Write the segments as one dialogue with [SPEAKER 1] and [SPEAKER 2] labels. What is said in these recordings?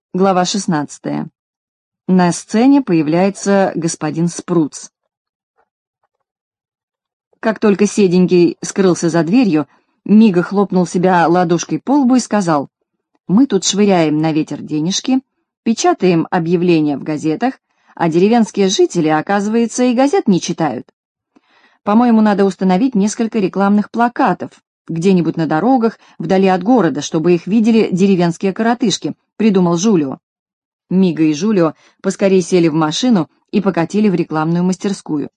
[SPEAKER 1] Глава 16. На сцене появляется господин Спруц. Как только седенький скрылся за дверью, Мига хлопнул себя ладошкой по лбу и сказал: «Мы тут швыряем на ветер денежки, печатаем объявления в газетах, а деревенские жители, оказывается, и газет не читают. По-моему, надо установить несколько рекламных плакатов где-нибудь на дорогах, вдали от города, чтобы их видели деревенские коротышки», — придумал Жулио. Мига и Жулио поскорее сели в машину и покатили в рекламную мастерскую.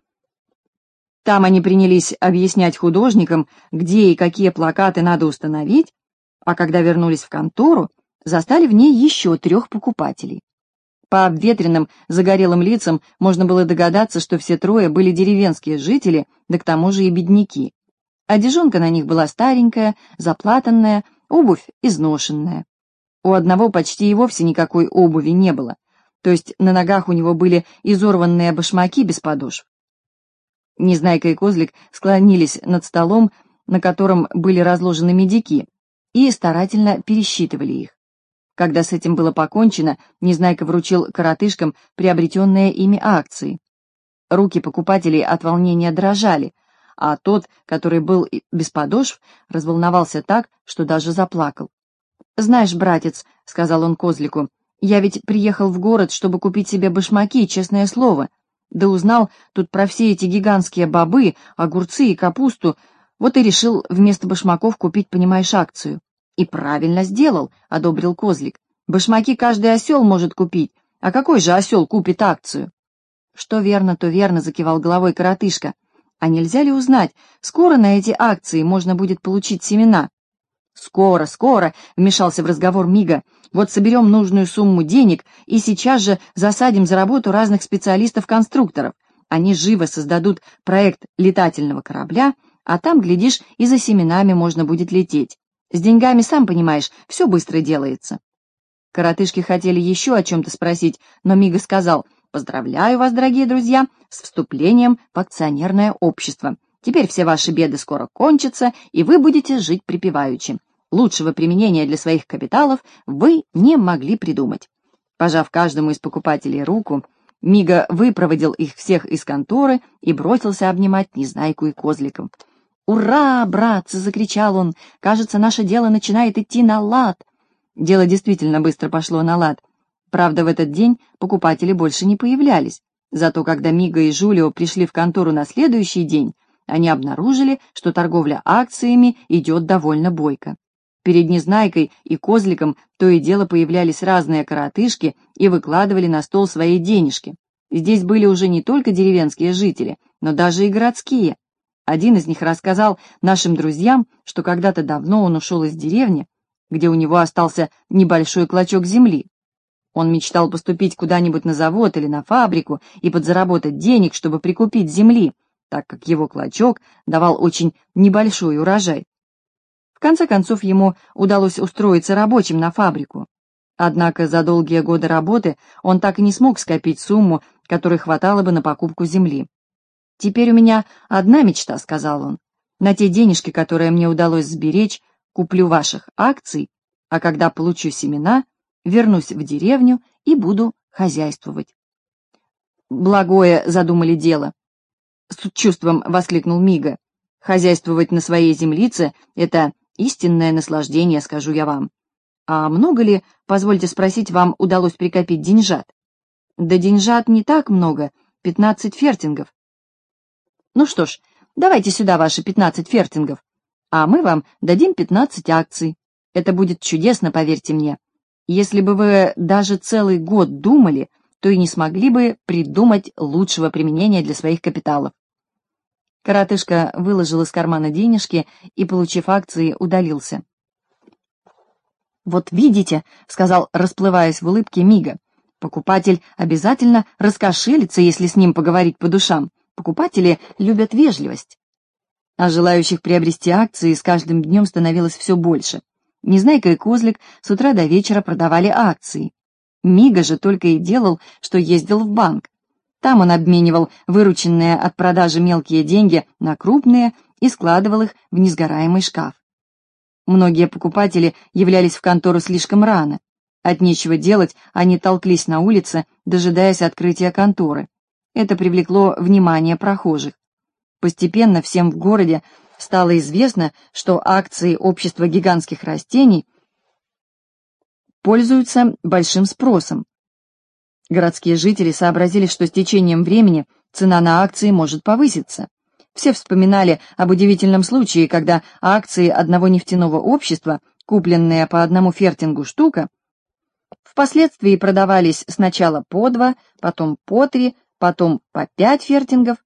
[SPEAKER 1] Там они принялись объяснять художникам, где и какие плакаты надо установить, а когда вернулись в контору, застали в ней еще 3 покупателей. По обветренным, загорелым лицам можно было догадаться, что все 3 были деревенские жители, да к тому же и бедняки. Одежонка на них была старенькая, заплатанная, обувь изношенная. У одного почти и вовсе никакой обуви не было, то есть на ногах у него были изорванные башмаки без подошв. Незнайка и Козлик склонились над столом, на котором были разложены медики, и старательно пересчитывали их. Когда с этим было покончено, Незнайка вручил коротышкам приобретенные ими акции. Руки покупателей от волнения дрожали, а тот, который был без подошв, разволновался так, что даже заплакал. «Знаешь, братец, — сказал он Козлику, — я ведь приехал в город, чтобы купить себе башмаки, честное слово. Да узнал тут про все эти гигантские бобы, огурцы и капусту, вот и решил вместо башмаков купить, понимаешь, акцию». «И правильно сделал, — одобрил Козлик. Башмаки каждый осел может купить, а какой же осел купит акцию?» «Что верно, то верно, — закивал головой коротышка. А нельзя ли узнать, скоро на эти акции можно будет получить семена?» «Скоро, скоро!» — вмешался в разговор Мига. «Вот соберем нужную сумму денег и сейчас же засадим за работу разных специалистов-конструкторов. Они живо создадут проект летательного корабля, а там, глядишь, и за семенами можно будет лететь. С деньгами, сам понимаешь, все быстро делается». Коротышки хотели еще о чем-то спросить, но Мига сказал: «Поздравляю вас, дорогие друзья, с вступлением в акционерное общество. Теперь все ваши беды скоро кончатся, и вы будете жить припеваючи. Лучшего применения для своих капиталов вы не могли придумать». Пожав каждому из покупателей руку, Мига выпроводил их всех из конторы и бросился обнимать Незнайку и Козликов. «Ура, братцы!» — закричал он. «Кажется, наше дело начинает идти на лад». Дело действительно быстро пошло на лад. Правда, в этот день покупатели больше не появлялись. Зато когда Мига и Жулио пришли в контору на следующий день, они обнаружили, что торговля акциями идет довольно бойко. Перед Незнайкой и Козликом то и дело появлялись разные коротышки и выкладывали на стол свои денежки. Здесь были уже не только деревенские жители, но даже и городские. Один из них рассказал нашим друзьям, что когда-то давно он ушел из деревни, где у него остался небольшой клочок земли. Он мечтал поступить куда-нибудь на завод или на фабрику и подзаработать денег, чтобы прикупить земли, так как его клочок давал очень небольшой урожай. В конце концов, ему удалось устроиться рабочим на фабрику. Однако за долгие годы работы он так и не смог скопить сумму, которой хватало бы на покупку земли. «Теперь у меня одна мечта, — сказал он. На те денежки, которые мне удалось сберечь, куплю ваших акций, а когда получу семена, вернусь в деревню и буду хозяйствовать». «Благое задумали дело!» — с чувством воскликнул Мига. «Хозяйствовать на своей землице — это истинное наслаждение, скажу я вам. А много ли, позвольте спросить, вам удалось прикопить деньжат?» «Да деньжат не так много, 15 фертингов». «Ну что ж, давайте сюда ваши 15 фертингов, а мы вам дадим 15 акций. Это будет чудесно, поверьте мне. Если бы вы даже целый год думали, то и не смогли бы придумать лучшего применения для своих капиталов». Коротышка выложил из кармана денежки и, получив акции, удалился. «Вот видите, — сказал, расплываясь в улыбке, Мига, — покупатель обязательно раскошелится, если с ним поговорить по душам. Покупатели любят вежливость». А желающих приобрести акции с каждым днем становилось все больше. Незнайка и Козлик с утра до вечера продавали акции. Мига же только и делал, что ездил в банк. Там он обменивал вырученные от продажи мелкие деньги на крупные и складывал их в несгораемый шкаф. Многие покупатели являлись в контору слишком рано. От нечего делать они толклись на улице, дожидаясь открытия конторы. Это привлекло внимание прохожих. Постепенно всем в городе стало известно, что акции общества гигантских растений пользуются большим спросом. Городские жители сообразили, что с течением времени цена на акции может повыситься. Все вспоминали об удивительном случае, когда акции одного нефтяного общества, купленные по 1 фертингу штука, впоследствии продавались сначала по 2, потом по 3, потом по 5 фертингов.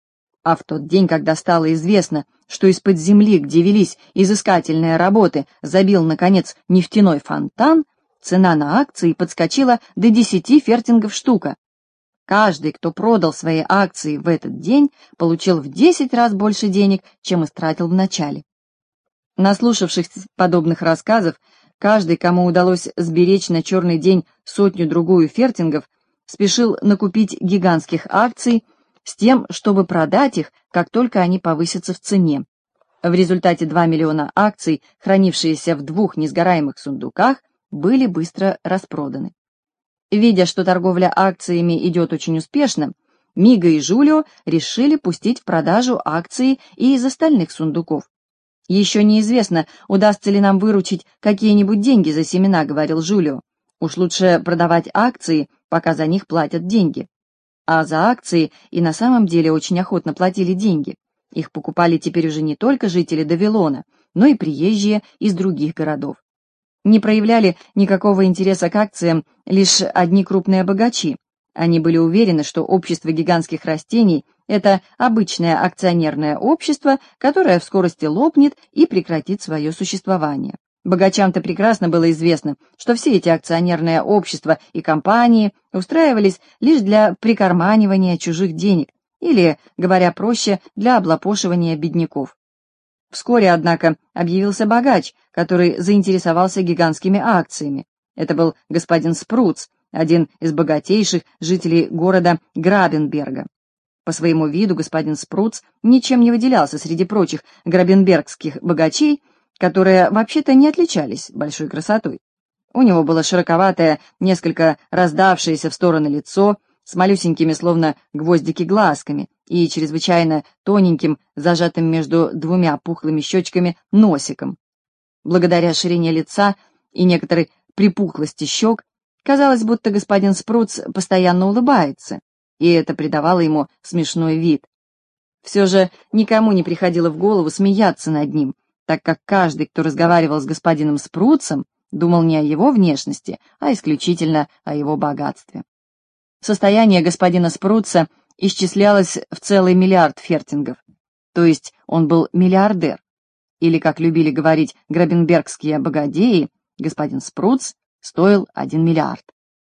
[SPEAKER 1] А в тот день, когда стало известно, что из-под земли, где велись изыскательные работы, забил, наконец, нефтяной фонтан, цена на акции подскочила до 10 фертингов штука. Каждый, кто продал свои акции в этот день, получил в 10 раз больше денег, чем истратил в начале. Наслушавшись подобных рассказов, каждый, кому удалось сберечь на черный день 100-другую фертингов, спешил накупить гигантских акций с тем, чтобы продать их, как только они повысятся в цене. В результате 2 миллиона акций, хранившиеся в 2 несгораемых сундуках, были быстро распроданы. Видя, что торговля акциями идет очень успешно, Мига и Жулио решили пустить в продажу акции и из остальных сундуков. «Еще неизвестно, удастся ли нам выручить какие-нибудь деньги за семена», — говорил Жулио. «Уж лучше продавать акции, пока за них платят деньги». А за акции и на самом деле очень охотно платили деньги. Их покупали теперь уже не только жители Давилона, но и приезжие из других городов. Не проявляли никакого интереса к акциям лишь одни крупные богачи. Они были уверены, что общество гигантских растений – это обычное акционерное общество, которое в скорости лопнет и прекратит свое существование. Богачам-то прекрасно было известно, что все эти акционерные общества и компании устраивались лишь для прикарманивания чужих денег или, говоря проще, для облапошивания бедняков. Вскоре, однако, объявился богач, который заинтересовался гигантскими акциями. Это был господин Спруц, один из богатейших жителей города Грабенберга. По своему виду господин Спруц ничем не выделялся среди прочих грабенбергских богачей, которые вообще-то не отличались большой красотой. У него было широковатое, несколько раздавшееся в стороны лицо, с малюсенькими, словно гвоздики, глазками и чрезвычайно тоненьким, зажатым между 2 пухлыми щечками, носиком. Благодаря ширине лица и некоторой припухлости щек, казалось, будто господин Спруц постоянно улыбается, и это придавало ему смешной вид. Все же никому не приходило в голову смеяться над ним, так как каждый, кто разговаривал с господином Спруцем, думал не о его внешности, а исключительно о его богатстве. Состояние господина Спруца исчислялось в целый миллиард фертингов, то есть он был миллиардер, или, как любили говорить грабенбергские богадеи, господин Спруц стоил 1 миллиард.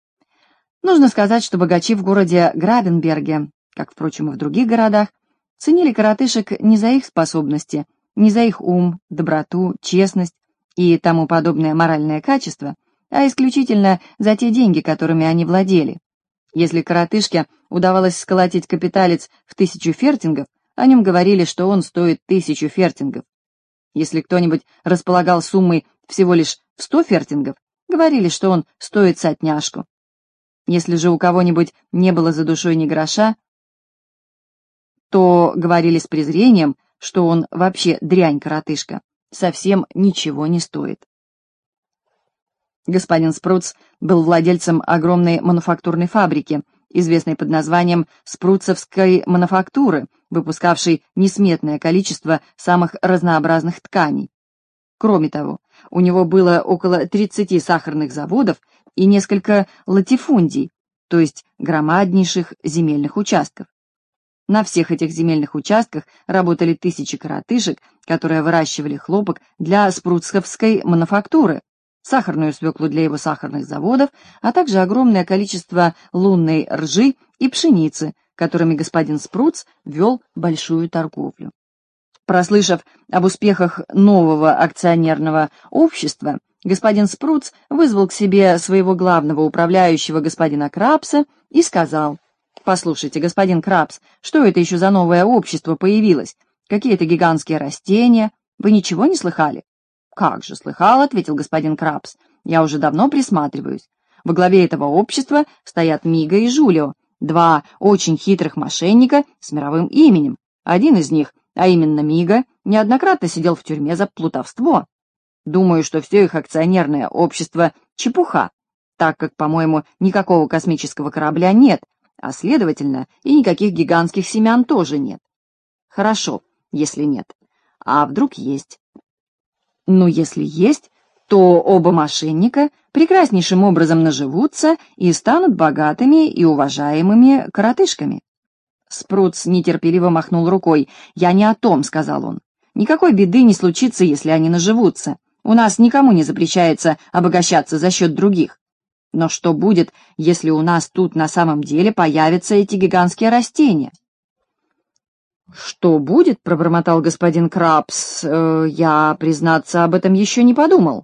[SPEAKER 1] Нужно сказать, что богачи в городе Грабенберге, как, впрочем, и в других городах, ценили коротышек не за их способности, не за их ум, доброту, честность и тому подобное моральное качество, а исключительно за те деньги, которыми они владели. Если коротышке удавалось сколотить капиталец в 1000 фертингов, о нем говорили, что он стоит 1000 фертингов. Если кто-нибудь располагал суммой всего лишь в 100 фертингов, говорили, что он стоит сотняшку. Если же у кого-нибудь не было за душой ни гроша, то говорили с презрением, что он вообще дрянь-коротышка, совсем ничего не стоит. Господин Спруц был владельцем огромной мануфактурной фабрики, известной под названием Спруцевской мануфактуры, выпускавшей несметное количество самых разнообразных тканей. Кроме того, у него было около 30 сахарных заводов и несколько латифундий, то есть громаднейших земельных участков. На всех этих земельных участках работали тысячи коротышек, которые выращивали хлопок для Спруцевской мануфактуры, сахарную свеклу для его сахарных заводов, а также огромное количество лунной ржи и пшеницы, которыми господин Спруц вел большую торговлю. Прослышав об успехах нового акционерного общества, господин Спруц вызвал к себе своего главного управляющего, господина Крабса, и сказал: «Послушайте, господин Крабс, что это еще за новое общество появилось? Какие-то гигантские растения? Вы ничего не слыхали?» «Как же слыхал», — ответил господин Крабс. я уже давно присматриваюсь. Во главе этого общества стоят Мига и Жулио, два очень хитрых мошенника с мировым именем. Один из них, а именно Мига, неоднократно сидел в тюрьме за плутовство. Думаю, что все их акционерное общество — чепуха, так как, по-моему, никакого космического корабля нет, а, следовательно, и никаких гигантских семян тоже нет. Хорошо, если нет. А вдруг есть? Ну, если есть, то оба мошенника прекраснейшим образом наживутся и станут богатыми и уважаемыми коротышками. Спруц нетерпеливо махнул рукой. «Я не о том», — сказал он. «Никакой беды не случится, если они наживутся. У нас никому не запрещается обогащаться за счет других. Но что будет, если у нас тут на самом деле появятся эти гигантские растения?» «Что будет?» — пробормотал господин Крабс. «Я, признаться, об этом еще не подумал».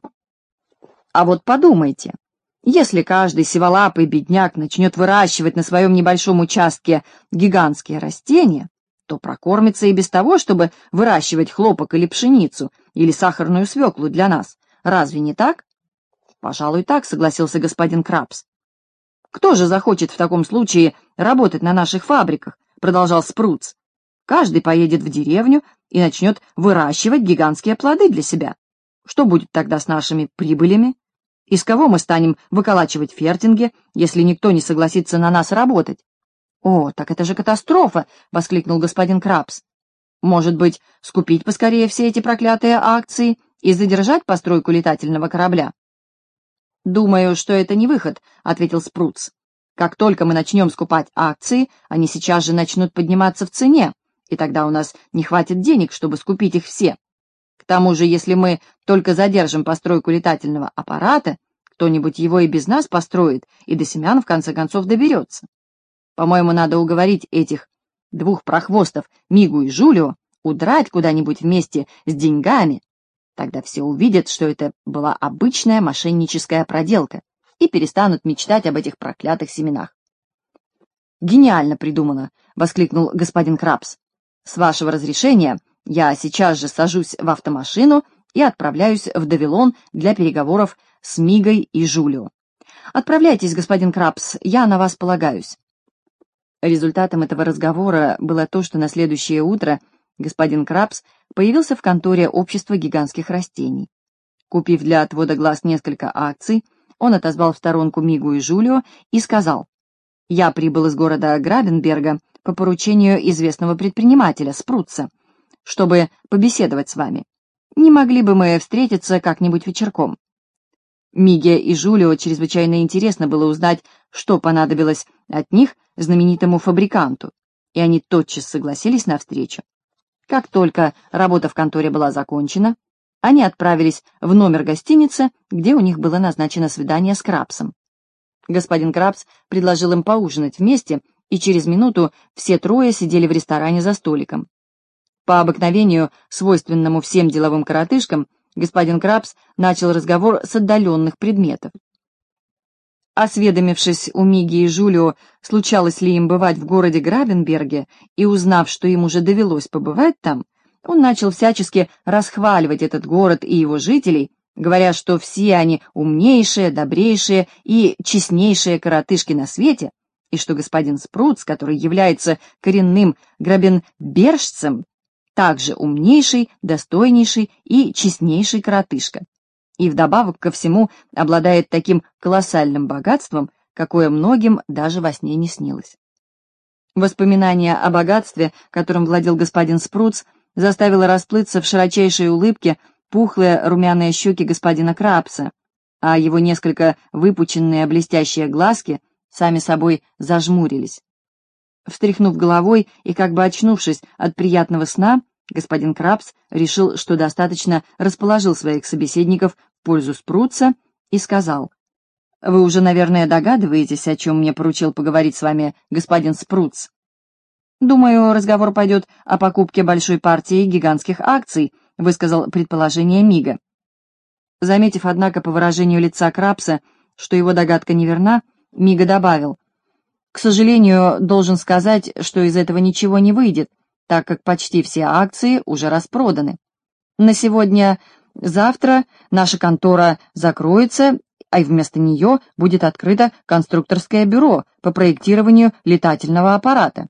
[SPEAKER 1] «А вот подумайте. Если каждый сиволапый бедняк начнет выращивать на своем небольшом участке гигантские растения, то прокормится и без того, чтобы выращивать хлопок или пшеницу, или сахарную свеклу для нас. Разве не так?» «Пожалуй, так», — согласился господин Крабс. «Кто же захочет в таком случае работать на наших фабриках?» — продолжал Спруц. «Каждый поедет в деревню и начнет выращивать гигантские плоды для себя. Что будет тогда с нашими прибылями? Из кого мы станем выколачивать фертинги, если никто не согласится на нас работать?» «О, так это же катастрофа!» — воскликнул господин Крабс. «Может быть, скупить поскорее все эти проклятые акции и задержать постройку летательного корабля?» «Думаю, что это не выход», — ответил Спруц. «Как только мы начнем скупать акции, они сейчас же начнут подниматься в цене, и тогда у нас не хватит денег, чтобы скупить их все. К тому же, если мы только задержим постройку летательного аппарата, кто-нибудь его и без нас построит, и до семян в конце концов доберется. По-моему, надо уговорить этих двух прохвостов, Мигу и Жулио, удрать куда-нибудь вместе с деньгами. Тогда все увидят, что это была обычная мошенническая проделка, и перестанут мечтать об этих проклятых семенах». «Гениально придумано!» — воскликнул господин Крабс. «С вашего разрешения я сейчас же сажусь в автомашину и отправляюсь в Давилон для переговоров с Мигой и Жулио. Отправляйтесь, господин Крабс, я на вас полагаюсь». Результатом этого разговора было то, что на следующее утро господин Крабс появился в конторе общества гигантских растений. Купив для отвода глаз несколько акций, он отозвал в сторонку Мигу и Жулио и сказал: «Я прибыл из города Грабенберга по поручению известного предпринимателя Спруца, чтобы побеседовать с вами. Не могли бы мы встретиться как-нибудь вечерком?» Миге и Жулио чрезвычайно интересно было узнать, что понадобилось от них знаменитому фабриканту, и они тотчас согласились на встречу. Как только работа в конторе была закончена, они отправились в номер гостиницы, где у них было назначено свидание с Крабсом. Господин Крабс предложил им поужинать вместе, и через минуту все трое сидели в ресторане за столиком. По обыкновению, свойственному всем деловым коротышкам, господин Крабс начал разговор с отдаленных предметов. Осведомившись у Миги и Жулио, случалось ли им бывать в городе Грабенберге, и узнав, что им уже довелось побывать там, он начал всячески расхваливать этот город и его жителей, говоря, что все они умнейшие, добрейшие и честнейшие коротышки на свете, и что господин Спруц, который является коренным грабенбержцем, также умнейший, достойнейший и честнейший коротышка, и вдобавок ко всему обладает таким колоссальным богатством, какое многим даже во сне не снилось. Воспоминание о богатстве, которым владел господин Спруц, заставило расплыться в широчайшей улыбке пухлые румяные щеки господина Крабса, а его несколько выпученные блестящие глазки сами собой зажмурились. Встряхнув головой и как бы очнувшись от приятного сна, господин Крабс решил, что достаточно расположил своих собеседников в пользу Спруца, и сказал: «Вы уже, наверное, догадываетесь, о чем мне поручил поговорить с вами господин Спруц. Думаю, разговор пойдет о покупке большой партии гигантских акций», — высказал предположение Мига. Заметив, однако, по выражению лица Крабса, что его догадка неверна, Мига добавил: «К сожалению, должен сказать, что из этого ничего не выйдет, так как почти все акции уже распроданы. На сегодня-завтра наша контора закроется, а вместо нее будет открыто конструкторское бюро по проектированию летательного аппарата.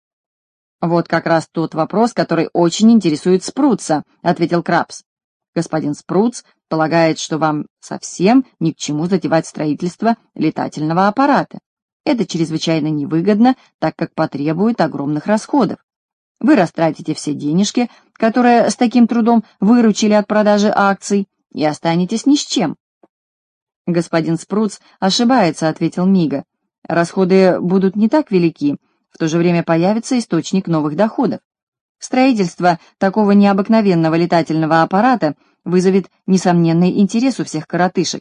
[SPEAKER 1] «Вот как раз тот вопрос, который очень интересует Спруца», — ответил Крабс. «Господин Спруц полагает, что вам совсем ни к чему затевать строительство летательного аппарата. Это чрезвычайно невыгодно, так как потребует огромных расходов. Вы растратите все денежки, которые с таким трудом выручили от продажи акций, и останетесь ни с чем». «Господин Спруц ошибается», — ответил Мига. «Расходы будут не так велики, в то же время появится источник новых доходов. Строительство такого необыкновенного летательного аппарата вызовет несомненный интерес у всех коротышек.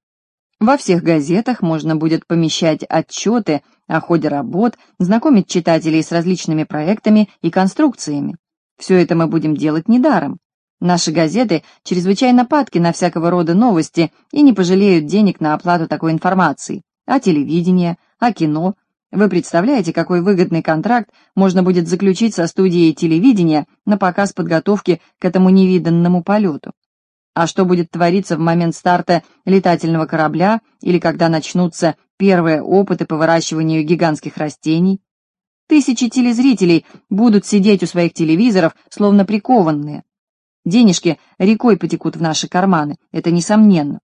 [SPEAKER 1] Во всех газетах можно будет помещать отчеты о ходе работ, знакомить читателей с различными проектами и конструкциями. Все это мы будем делать недаром. Наши газеты чрезвычайно падки на всякого рода новости и не пожалеют денег на оплату такой информации. О телевидении, о кино. Вы представляете, какой выгодный контракт можно будет заключить со студией телевидения на показ подготовки к этому невиданному полету? А что будет твориться в момент старта летательного корабля или когда начнутся первые опыты по выращиванию гигантских растений? Тысячи телезрителей будут сидеть у своих телевизоров, словно прикованные. Денежки рекой потекут в наши карманы, это несомненно.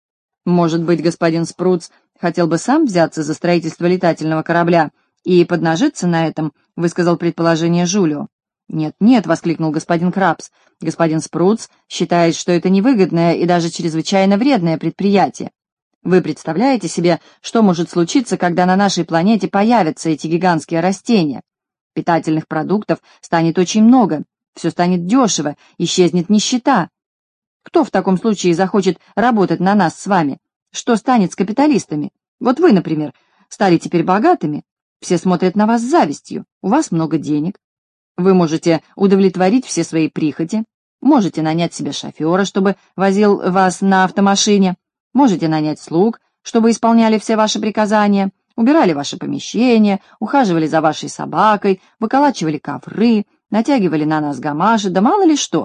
[SPEAKER 1] Может быть, господин Спруц хотел бы сам взяться за строительство летательного корабля и поднажиться на этом, высказал предположение Жулио. «Нет, нет», — воскликнул господин Крабс, — «господин Спруц считает, что это невыгодное и даже чрезвычайно вредное предприятие. Вы представляете себе, что может случиться, когда на нашей планете появятся эти гигантские растения? Питательных продуктов станет очень много, все станет дешево, исчезнет нищета. Кто в таком случае захочет работать на нас с вами? Что станет с капиталистами? Вот вы, например, стали теперь богатыми, все смотрят на вас с завистью, у вас много денег. Вы можете удовлетворить все свои прихоти, можете нанять себе шофера, чтобы возил вас на автомашине, можете нанять слуг, чтобы исполняли все ваши приказания, убирали ваши помещения, ухаживали за вашей собакой, выколачивали ковры, натягивали на нас гамаши, да мало ли что.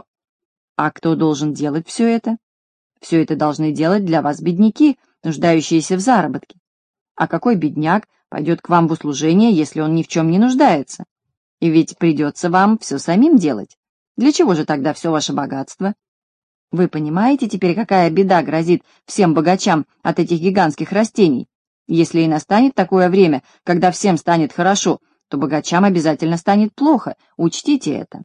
[SPEAKER 1] А кто должен делать все это? Все это должны делать для вас бедняки, нуждающиеся в заработке. А какой бедняк пойдет к вам в услужение, если он ни в чем не нуждается? И ведь придется вам все самим делать. Для чего же тогда все ваше богатство? Вы понимаете теперь, какая беда грозит всем богачам от этих гигантских растений? Если и настанет такое время, когда всем станет хорошо, то богачам обязательно станет плохо, учтите это.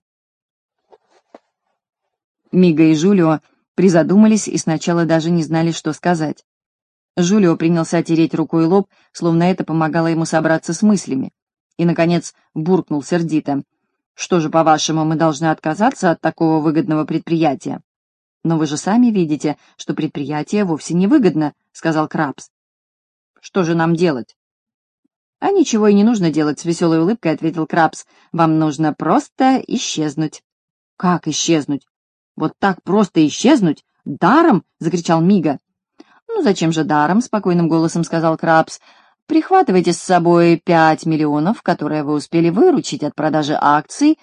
[SPEAKER 1] Мига и Жулио призадумались и сначала даже не знали, что сказать. Жулио принялся тереть рукой лоб, словно это помогало ему собраться с мыслями. И, наконец, буркнул сердито. «Что же, по-вашему, мы должны отказаться от такого выгодного предприятия?» «Но вы же сами видите, что предприятие вовсе не выгодно», — сказал Крабс. «Что же нам делать?» «А ничего и не нужно делать», — с веселой улыбкой ответил Крабс. «Вам нужно просто исчезнуть». «Как исчезнуть? Вот так просто исчезнуть? Даром?» — закричал Мига. «Ну, зачем же даром?» — спокойным голосом сказал Крабс. «Прихватывайте с собой 5 миллионов, которые вы успели выручить от продажи акций,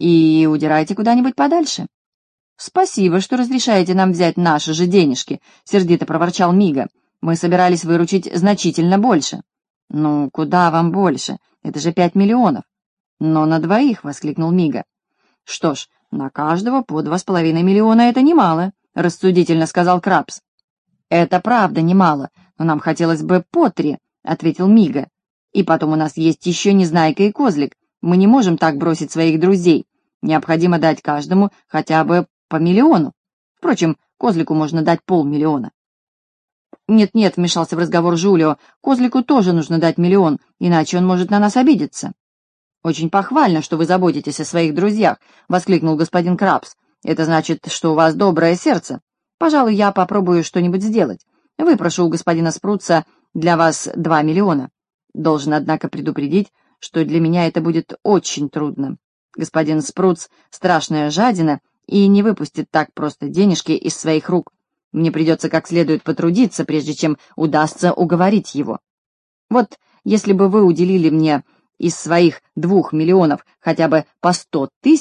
[SPEAKER 1] и удирайте куда-нибудь подальше». «Спасибо, что разрешаете нам взять наши же денежки», — сердито проворчал Мига. «Мы собирались выручить значительно больше». «Ну, куда вам больше? Это же 5 миллионов». «Но на двоих», — воскликнул Мига. «Что ж, на каждого по 2,5 миллиона — это немало», — рассудительно сказал Крабс. «Это правда немало, но нам хотелось бы по 3», — ответил Мига. «И потом у нас есть еще Незнайка и Козлик. Мы не можем так бросить своих друзей. Необходимо дать каждому хотя бы по миллиону. Впрочем, Козлику можно дать 500 000. «Нет-нет», — вмешался в разговор Жулио, — «Козлику тоже нужно дать 1 миллион, иначе он может на нас обидеться». «Очень похвально, что вы заботитесь о своих друзьях», — воскликнул господин Крабс. «Это значит, что у вас доброе сердце. Пожалуй, я попробую что-нибудь сделать. Выпрошу у господина Спруца для вас 2 миллиона. Должен, однако, предупредить, что для меня это будет очень трудно. Господин Спруц — страшная жадина и не выпустит так просто денежки из своих рук. Мне придется как следует потрудиться, прежде чем удастся уговорить его. Вот если бы вы уделили мне из своих 2 миллионов хотя бы по 100 000,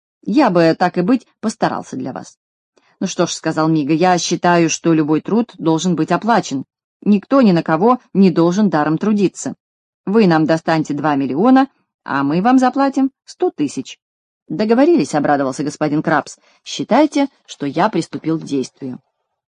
[SPEAKER 1] я бы, так и быть, постарался для вас». «Ну что ж», — сказал Мига, — «я считаю, что любой труд должен быть оплачен. Никто ни на кого не должен даром трудиться. Вы нам достаньте 2 миллиона, а мы вам заплатим 100 тысяч». «Договорились», — обрадовался господин Крабс. «Считайте, что я приступил к действию».